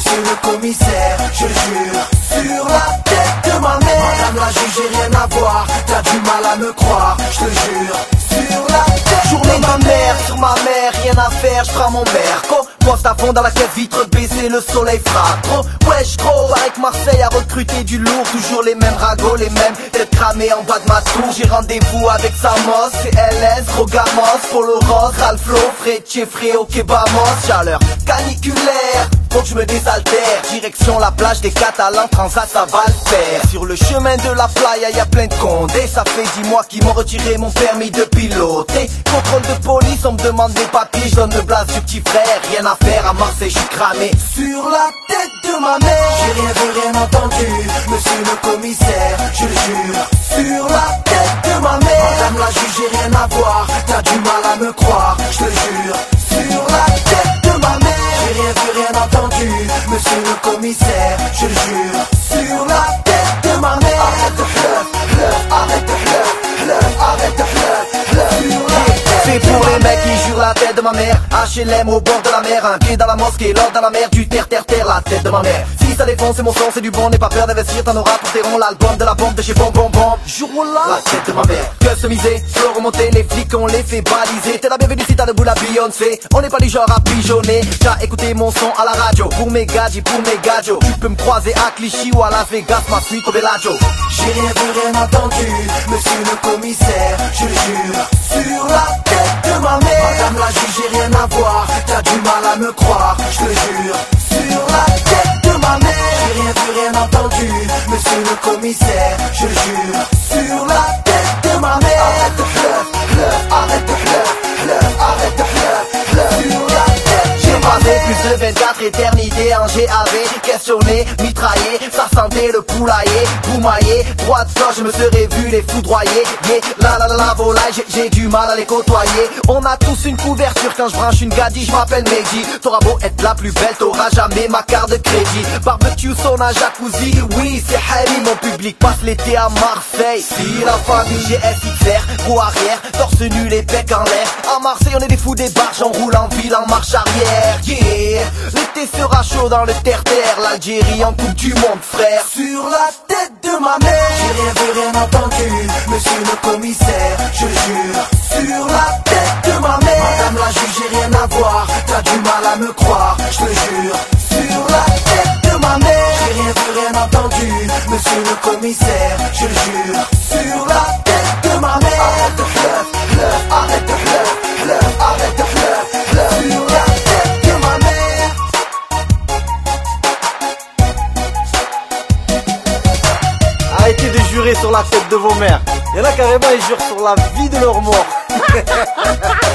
monsieur le commissaire, je jure, sur la tête de ma mère. Madame la juge, j'ai rien à voir, t'as du mal à me croire, je te jure, sur la tête. Journée de ma mère, sur ma mère, rien à faire, je prends mon merco. Poste à fond dans la caisse, vitre baissée, le soleil frappe trop. Wesh trop, avec Marseille a recruté du lourd. Toujours les mêmes ragots, les mêmes têtes cramées en bas de ma tour. J'ai rendez-vous avec Samos, CLS, Rogamos, Polo Rose, Ralflo, Frecce, Fréo, Kebamos. Chaleur caniculaire, donc je me désaltère. Direction la plage des Catalans, Transat, ça va le faire. Sur le chemin de la playa, y a plein de condés. Ça fait 10 mois qu'ils m'ont retiré mon permis de piloter. Contrôle de police, on me demande mes papiers, je donne le blase du petit frère. Rien à faire à Marseille, je suis cramé. Sur la tête de ma mère, j'ai rien vu, rien entendu, monsieur le commissaire, je le jure. Sur la tête de ma mère, madame la juge, j'ai rien à voir, t'as du mal à me croire, je te jure. Sur la tête de ma mère, j'ai rien vu, rien entendu, monsieur le commissaire, je le jure. Sur la tête de ma mère, arrête de pleurer, arrête de pleurer, arrête de pleurer. C'est pour les mecs qui jurent la tête de ma mère. HLM au bord de la mer, un pied dans la mosquée, l'autre dans la mer, du terre, la tête de ma mère. Si ça défonce, c'est mon son, c'est du bon, n'aie pas peur d'investir, t'en auras pour tes ronds. L'album de la bombe de chez Bon Bon Bon. Jour-là, la tête de ma mère. Customisé, slow remonté, les flics on les fait baliser. T'es la bienvenue si t'as debout la Beyoncé. On n'est pas du genre à pigeonner. T'as écouté mon son à la radio. Pour mes gadgets, pour mes gadgets. Tu peux me croiser à Clichy ou à Las Vegas, ma suite au Bellagio. J'ai rien vu, rien entendu, monsieur le commissaire, je le jure. Sur la tête de ma mère, madame la juge, j'ai rien à voir, t'as du mal à me croire, je te jure. Sur la tête de ma mère, j'ai rien vu, rien entendu, monsieur le commissaire, je le jure. Sur la tête de ma mère, arrête de pleurer, arrête de pleurer, arrête de pleurer. Sur la tête, j'ai passé plus de 24 éternités en GAV, questionné, mitraillé, ça sentait le poulailler, boumaillé, droite je me serais vu les foudroyer. Yeah, la volaille, j'ai du mal à les côtoyer. On a tous une couverture quand je branche une gadie, je m'appelle Mehdi. T'auras beau être la plus belle, t'auras jamais ma carte de crédit. Barbecue, sauna, jacuzzi, oui c'est Harry. Mon public passe l'été à Marseille. Si la famille GSXR, roue arrière, torse nu, les pecs en l'air. À Marseille on est des fous des barges, on roule en ville en marche arrière. Yeah, l'été sera chaud dans le terre-terre, l'Algérie en coupe du monde frère. Sur la tête de ma mère, j'ai rien vu, rien entendu, monsieur le commissaire, je le jure. Sur la tête de ma mère, madame la juge, j'ai rien à voir, t'as du mal à me croire, je te jure. Sur la tête de ma mère, j'ai rien vu, rien entendu, monsieur le commissaire, je le jure. Sur la tête de ma mère, arrête de pleurer, arrête de pleurer, arrête de pleurer. Sur la tête de ma mère. Arrêtez de jurer sur la tête de vos mères. Il y en a carrément, ils jurent sur la vie de leur mort.